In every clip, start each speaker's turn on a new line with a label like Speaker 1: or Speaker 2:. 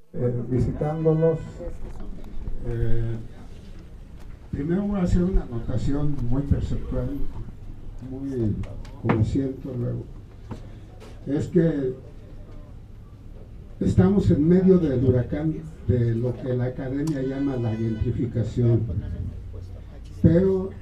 Speaker 1: visitándolos. Eh, Primero voy a hacer una anotación muy perceptual, muy como siento luego. Es que estamos en medio del huracán de lo que la academia llama la gentrificación. Pero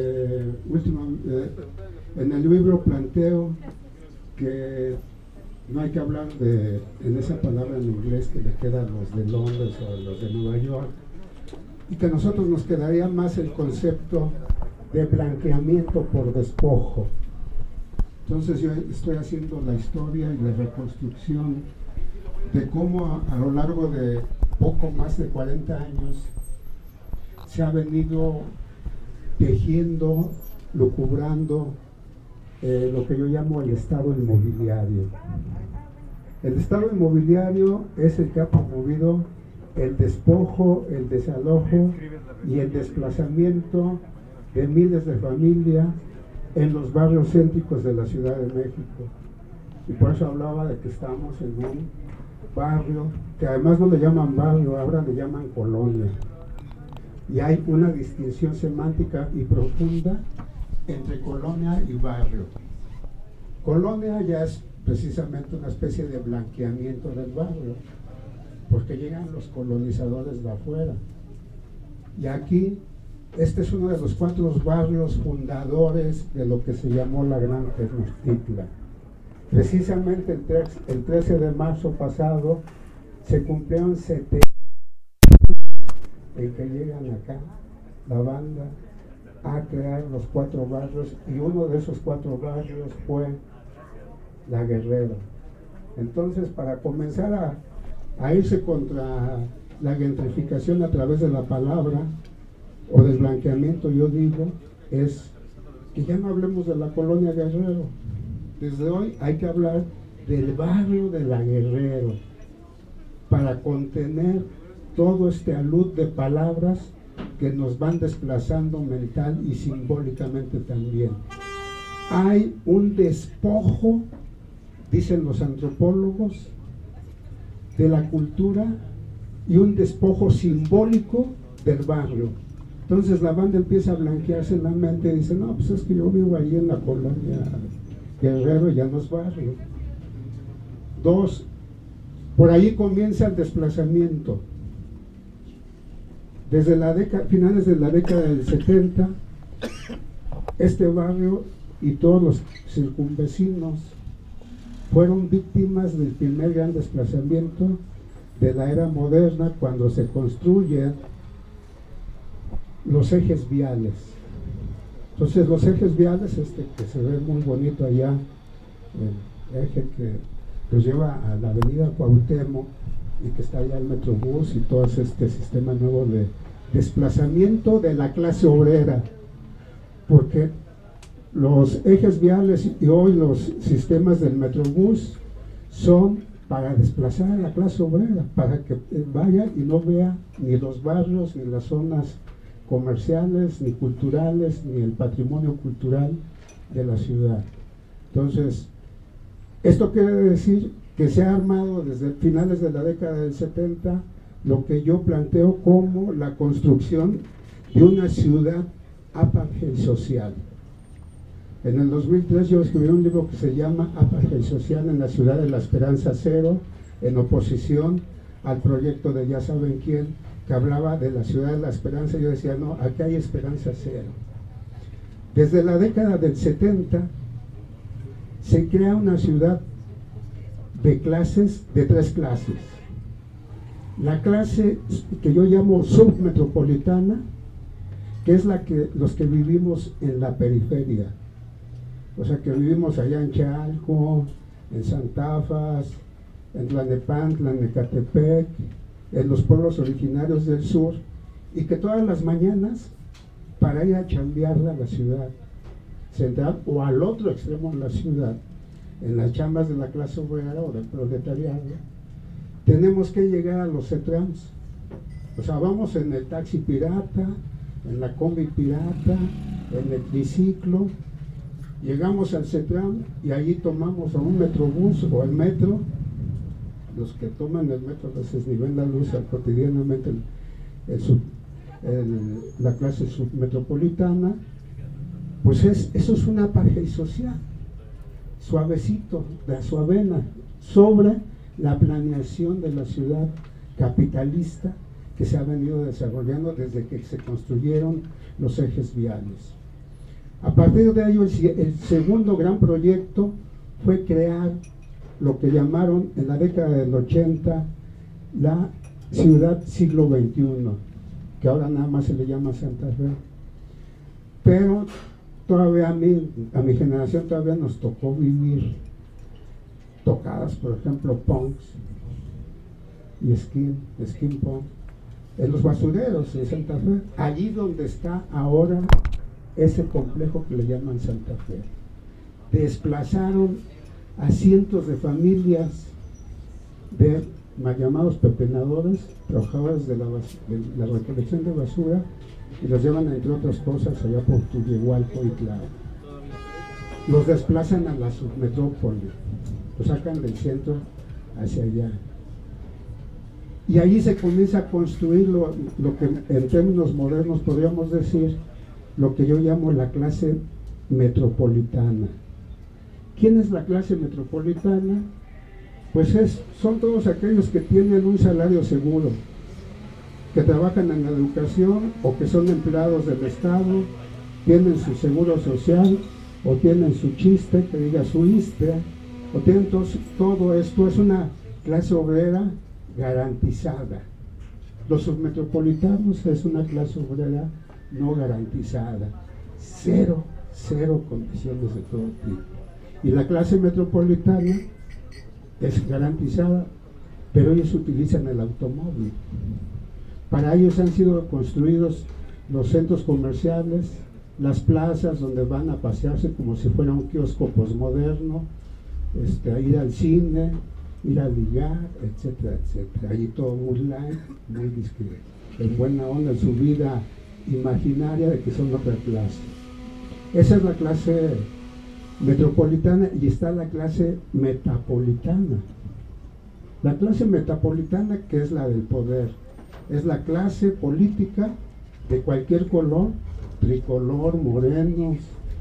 Speaker 1: en el libro planteo que no hay que hablar en esa palabra en inglés que le queda a los de Londres o a los de Nueva York, y que a nosotros nos quedaría más el concepto de blanqueamiento por despojo. Entonces yo estoy haciendo la historia y la reconstrucción de cómo a lo largo de poco más de 40 años se ha venido tejiendo, lucubrando lo que yo llamo el estado inmobiliario. El estado inmobiliario es el que ha promovido el despojo, el desalojo y el desplazamiento de miles de familias en los barrios céntricos de la Ciudad de México. Y por eso hablaba de que estamos en un barrio, que además no le llaman barrio, ahora le llaman colonia. Y hay una distinción semántica y profunda entre colonia y barrio. Colonia ya es precisamente una especie de blanqueamiento del barrio, porque llegan los colonizadores de afuera. Y aquí, este es uno de los 4 barrios fundadores de lo que se llamó la Gran Tenochtitlan. Precisamente el 13 de marzo pasado se cumplieron 70 en que llegan acá la banda a crear los 4 barrios, y uno de esos 4 barrios fue La Guerrero. Entonces, para comenzar a irse contra la gentrificación a través de la palabra o del blanqueamiento, yo digo, es que ya no hablemos de la colonia Guerrero. Desde hoy hay que hablar del barrio de La Guerrero para contener todo este alud de palabras que nos van desplazando mental y simbólicamente también. Hay un despojo, dicen los antropólogos, de la cultura y un despojo simbólico del barrio. Entonces la banda empieza a blanquearse en la mente y dice, no, pues es que yo vivo ahí en la colonia Guerrero, ya no es barrio. 2, por ahí comienza el desplazamiento. Desde finales de la década del 70, este barrio y todos los circunvecinos fueron víctimas del primer gran desplazamiento de la era moderna, cuando se construyen los ejes viales. Entonces los ejes viales, que se ve muy bonito allá, el eje que nos lleva a la avenida Cuauhtémoc y que está allá el Metrobús y todo este sistema nuevo de desplazamiento de la clase obrera, porque los ejes viales y hoy los sistemas del Metrobús son para desplazar a la clase obrera, para que vaya y no vea ni los barrios, ni las zonas comerciales, ni culturales, ni el patrimonio cultural de la ciudad. Entonces, esto quiere decir que se ha armado desde finales de la década del 70 lo que yo planteo como la construcción de una ciudad apartheid social. En el 2003 yo escribí un libro que se llama Apartheid Social en la Ciudad de la Esperanza Cero, en oposición al proyecto de ya saben quién, que hablaba de la Ciudad de la Esperanza. Yo decía, no, aquí hay esperanza cero. Desde la década del 70 se crea una ciudad de clases, de 3 clases. La clase que yo llamo submetropolitana, que es los que vivimos en la periferia. O sea, que vivimos allá en Chalco, en Santafas, en Tlalnepantla, en Ecatepec, en los pueblos originarios del sur, y que todas las mañanas, para ir a chambearla a la ciudad central o al otro extremo de la ciudad, en las chambas de la clase obrera o del proletariado, tenemos que llegar a los CETRAMS. O sea, vamos en el taxi pirata, en la combi pirata, en el triciclo, llegamos al CETRAM y allí tomamos a un metrobús o el metro los que toman el metro a veces ni ven la luz cotidianamente, la clase submetropolitana, pues eso es una apartheid social, suavecito, de suavena, sobre la planeación de la ciudad capitalista que se ha venido desarrollando desde que se construyeron los ejes viales. A partir de ello, el segundo gran proyecto fue crear lo que llamaron en la década del 80 la ciudad siglo XXI, que ahora nada más se le llama Santa Fe. Pero todavía a mi generación todavía nos tocó vivir tocadas, por ejemplo, punks y skin punk, en los basureros de Santa Fe, allí donde está ahora ese complejo que le llaman Santa Fe. Desplazaron a cientos de familias de mal llamados pepenadores, trabajadores de la recolección de basura, y los llevan, entre otras cosas, allá por Tullehualco y Tlao. Los desplazan a la submetrópoli, los sacan del centro hacia allá. Y allí se comienza a construir lo que en términos modernos podríamos decir, lo que yo llamo la clase metropolitana. ¿Quién es la clase metropolitana? Pues son todos aquellos que tienen un salario seguro, que trabajan en la educación o que son empleados del Estado, tienen su seguro social o tienen su chiste, que diga su ISSSTE, o tienen todo esto. Es una clase obrera garantizada. Los submetropolitanos es una clase obrera no garantizada, cero condiciones de todo tipo. Y la clase metropolitana es garantizada, pero ellos utilizan el automóvil. Para ellos han sido construidos los centros comerciales, las plazas donde van a pasearse como si fuera un kiosco posmoderno, a ir al cine, ir a ligar, etcétera, etcétera. Allí todo muy light, muy discreto, en buena onda, en su vida imaginaria de que son otra clase. Esa es la clase metropolitana, y está la clase metapolitana. La clase metapolitana, que es la del poder, es la clase política de cualquier color, tricolor, morenos,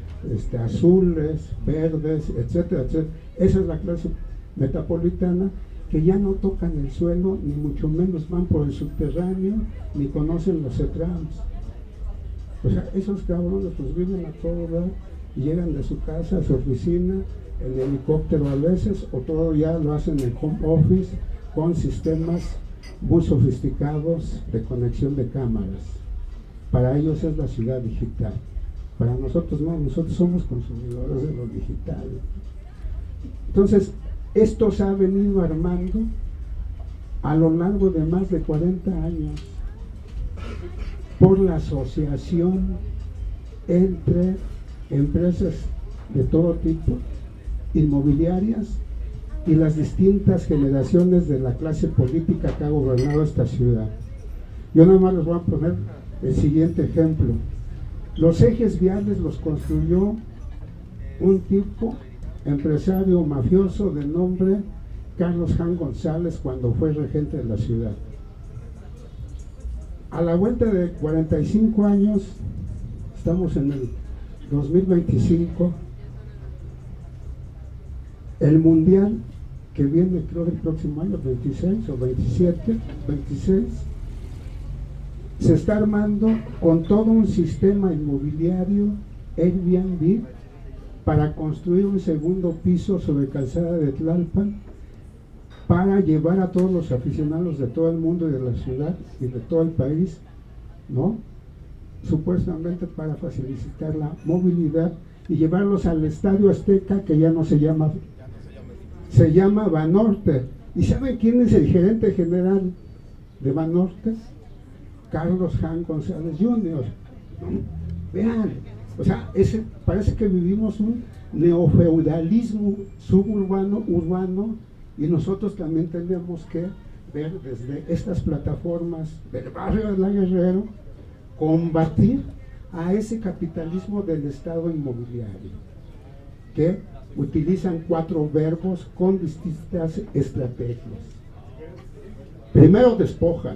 Speaker 1: azules, verdes, etcétera, etcétera. Esa es la clase metapolitana, que ya no tocan el suelo, ni mucho menos van por el subterráneo, ni conocen los CETRAMs. O sea, esos cabrones pues viven a todo lado y llegan de su casa a su oficina en helicóptero a veces, o todo ya lo hacen en home office con sistemas muy sofisticados de conexión de cámaras. Para ellos es la ciudad digital. Para nosotros no, nosotros somos consumidores de lo digital. Entonces, esto se ha venido armando a lo largo de más de 40 años por la asociación entre empresas de todo tipo, inmobiliarias, y las distintas generaciones de la clase política que ha gobernado esta ciudad. Yo nada más les voy a poner el siguiente ejemplo. Los ejes viales los construyó un tipo empresario mafioso de nombre Carlos Jan González cuando fue regente de la ciudad. A la vuelta de 45 años, estamos en el 2025, el mundial que viene, creo el próximo año, 26 o 27, 26, se está armando con todo un sistema inmobiliario Airbnb para construir un segundo piso sobre Calzada de Tlalpan, para llevar a todos los aficionados de todo el mundo y de la ciudad y de todo el país, ¿no? Supuestamente para facilitar la movilidad y llevarlos al Estadio Azteca, que ya no se llama, se llama Banorte. ¿Y saben quién es el gerente general de Banorte? Carlos Jan González Jr. ¿no? Vean, o sea, parece que vivimos un neofeudalismo suburbano, urbano, y nosotros también tenemos que ver desde estas plataformas del barrio de La Guerrero, combatir a ese capitalismo del Estado inmobiliario, que utilizan 4 verbos con distintas estrategias. Primero despojan,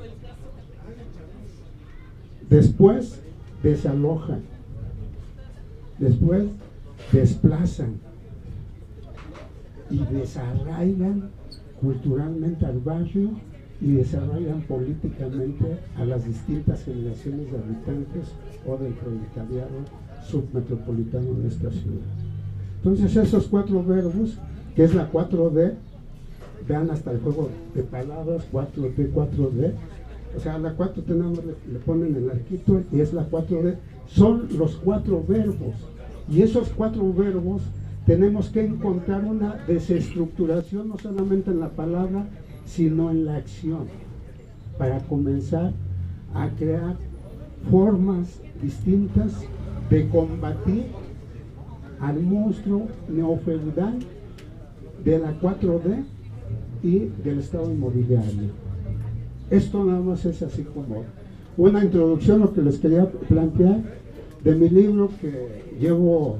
Speaker 1: después desalojan, después desplazan y desarraigan culturalmente al barrio y desarrollan políticamente a las distintas generaciones de habitantes o del proletariado submetropolitano de esta ciudad. Entonces esos 4 verbos, que es la 4D, vean hasta el juego de palabras, 4D, 4D, o sea, la 4 tenemos, le ponen el arquito y es la 4D, son los 4 verbos, y esos 4 verbos tenemos que encontrar una desestructuración no solamente en la palabra, sino en la acción, para comenzar a crear formas distintas de combatir al monstruo neofeudal de la 4D y del Estado inmobiliario. Esto nada más es así como una introducción a lo que les quería plantear de mi libro, que llevo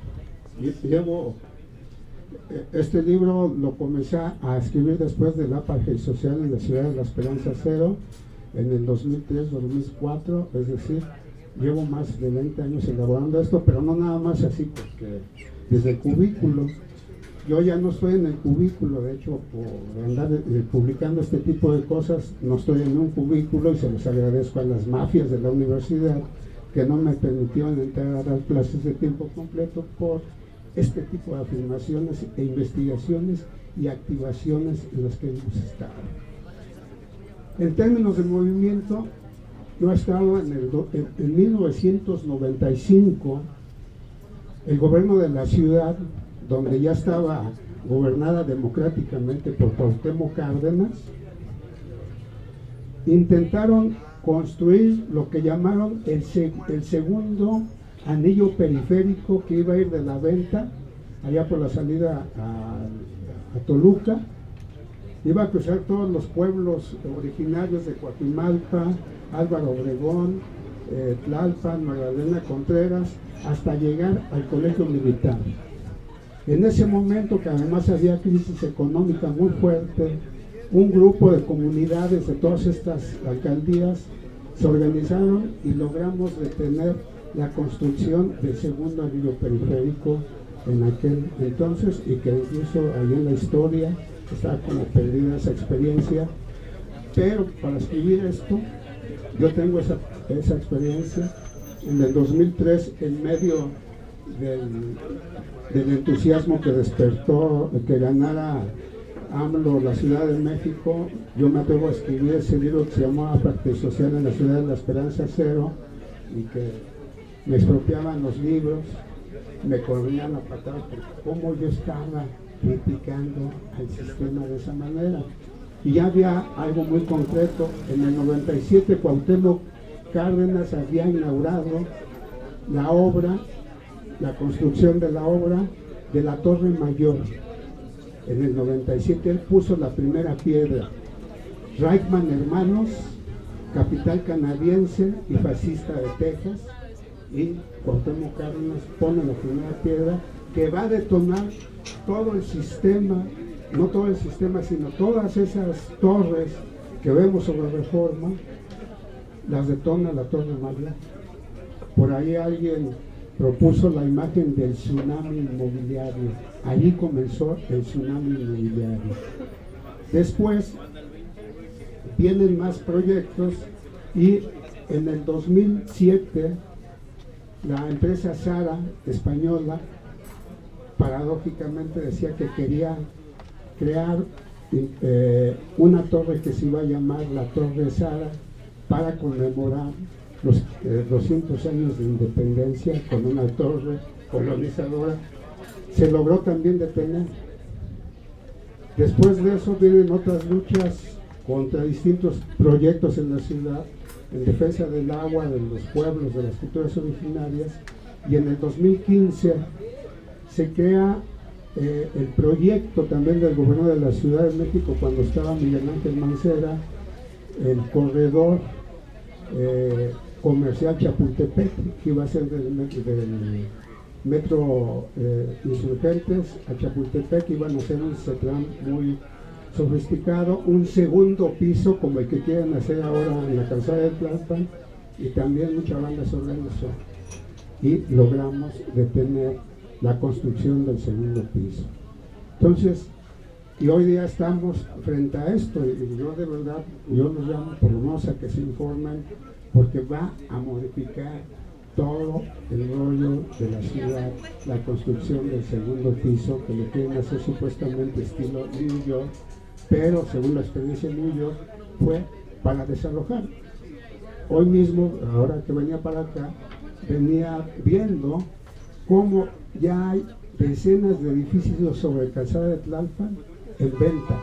Speaker 1: este libro lo comencé a escribir después del apartheid social en la ciudad de La Esperanza Cero en el 2003-2004, es decir, llevo más de 20 años elaborando esto, pero no nada más así, porque desde el cubículo, yo ya no estoy en el cubículo, de hecho, por andar publicando este tipo de cosas, no estoy en un cubículo, y se los agradezco a las mafias de la universidad que no me permitieron entrar a dar clases de tiempo completo por este tipo de afirmaciones e investigaciones y activaciones en las que hemos estado. En términos de movimiento, yo he estado en 1995, el gobierno de la ciudad, donde ya estaba gobernada democráticamente por Cuauhtémoc Cárdenas, intentaron construir lo que llamaron el segundo anillo periférico, que iba a ir de la Venta, allá por la salida a Toluca, iba a cruzar todos los pueblos originarios de Coajimalpa, Álvaro Obregón, Tlalpan, Magdalena Contreras, hasta llegar al colegio militar. En ese momento, que además había crisis económica muy fuerte, un grupo de comunidades de todas estas alcaldías se organizaron y logramos detener la construcción del segundo anillo periférico en aquel entonces, y que incluso ahí en la historia está como perdida esa experiencia. Pero para escribir esto, yo tengo esa experiencia. En el 2003, en medio del entusiasmo que despertó que ganara AMLO la Ciudad de México, yo me atrevo a escribir ese libro que se llamó Apartheid Social en la Ciudad de La Esperanza Cero, y que me expropiaban los libros, me corrían a patadas por cómo yo estaba criticando al sistema de esa manera. Y ya había algo muy concreto. En el 97 Cuauhtémoc Cárdenas había inaugurado la obra, la construcción de la obra de la Torre Mayor. En el 97 él puso la primera piedra. Reichman Hermanos, capital canadiense y fascista de Texas, y Cuauhtémoc Cárdenas pone la primera piedra que va a detonar todo el sistema, no todo el sistema, sino todas esas torres que vemos sobre Reforma, las detona la Torre Mayor. Por ahí alguien propuso la imagen del tsunami inmobiliario. Allí comenzó el tsunami inmobiliario. Después vienen más proyectos, y en el 2007 la empresa Zara española paradójicamente decía que quería crear una torre que se iba a llamar la Torre Zara para conmemorar los 200 años de independencia, con una torre colonizadora. Se logró también detener. Después de eso vienen otras luchas contra distintos proyectos en la ciudad en defensa del agua, de los pueblos, de las culturas originarias, y en el 2015 se crea el proyecto también del gobierno de la Ciudad de México, cuando estaba Miguel Ángel Mancera, el corredor comercial Chapultepec, que iba a ser del metro Insurgentes a Chapultepec. Iban a hacer un CETRAM muy sofisticado, un segundo piso como el que quieren hacer ahora en la calzada de Tlalpan, y también mucha banda se organizó y logramos detener la construcción del segundo piso. Entonces, y hoy día estamos frente a esto, y yo de verdad, yo los llamo por lo menos a que se informen, porque va a modificar todo el rollo de la ciudad, la construcción del segundo piso, que lo quieren hacer supuestamente estilo New York, pero según la experiencia en New York, fue para desalojar. Hoy mismo, ahora que venía para acá, venía viendo cómo ya hay decenas de edificios sobre calzada de Tlalpan en venta.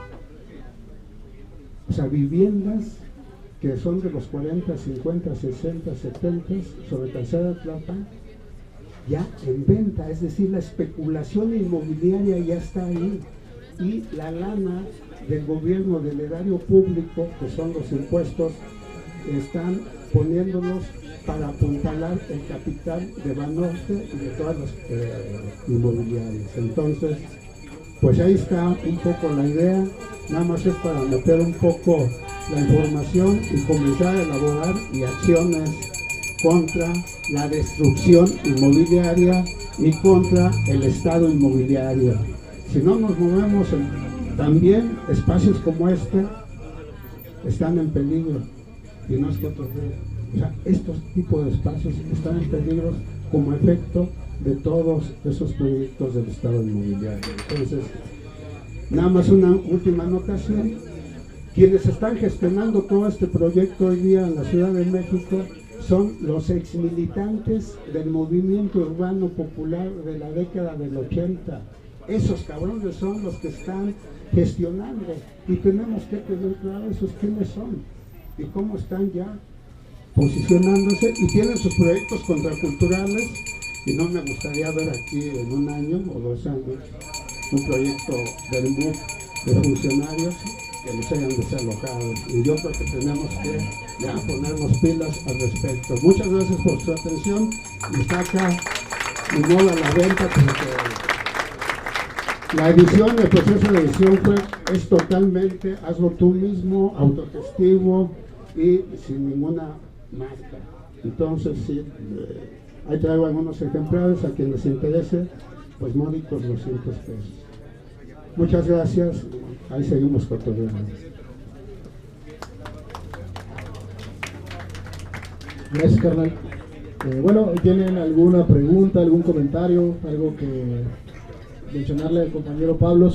Speaker 1: O sea, viviendas que son de los 40, 50, 60, 70 sobre calzada de Tlalpan, ya en venta. Es decir, la especulación inmobiliaria ya está ahí, y la lana del gobierno, del erario público, que son los impuestos, están poniéndolos para apuntalar el capital de Banorte y de todas las inmobiliarias. Entonces, pues ahí está un poco la idea, nada más es para meter un poco la información y comenzar a elaborar y acciones contra la destrucción inmobiliaria y contra el estado inmobiliario. Si no nos movemos, también espacios como este están en peligro, y no es que otros vean. O sea, estos tipos de espacios están en peligro como efecto de todos esos proyectos del estado inmobiliario. Entonces, nada más una última anotación: quienes están gestionando todo este proyecto hoy día en la Ciudad de México son los exmilitantes del movimiento urbano popular de la década del 80. Esos cabrones son los que están gestionando, y tenemos que tener claro esos quiénes son y cómo están ya posicionándose, y tienen sus proyectos contraculturales, y no me gustaría ver aquí en 1 año o 2 años un proyecto del MUC de funcionarios que los hayan desalojado, y yo creo que tenemos que ya ponernos pilas al respecto. Muchas gracias por su atención, y está acá mi moda a la venta, porque la edición, el proceso de edición es totalmente hazlo tú mismo, autogestivo y sin ninguna marca. Entonces, sí, ahí traigo algunos ejemplares a quien les interese, pues módicos 200 pesos. Muchas gracias, ahí seguimos cotorreando.
Speaker 2: Gracias, carnal. Bueno, ¿tienen alguna pregunta, algún comentario, algo que mencionarle al compañero Pablo?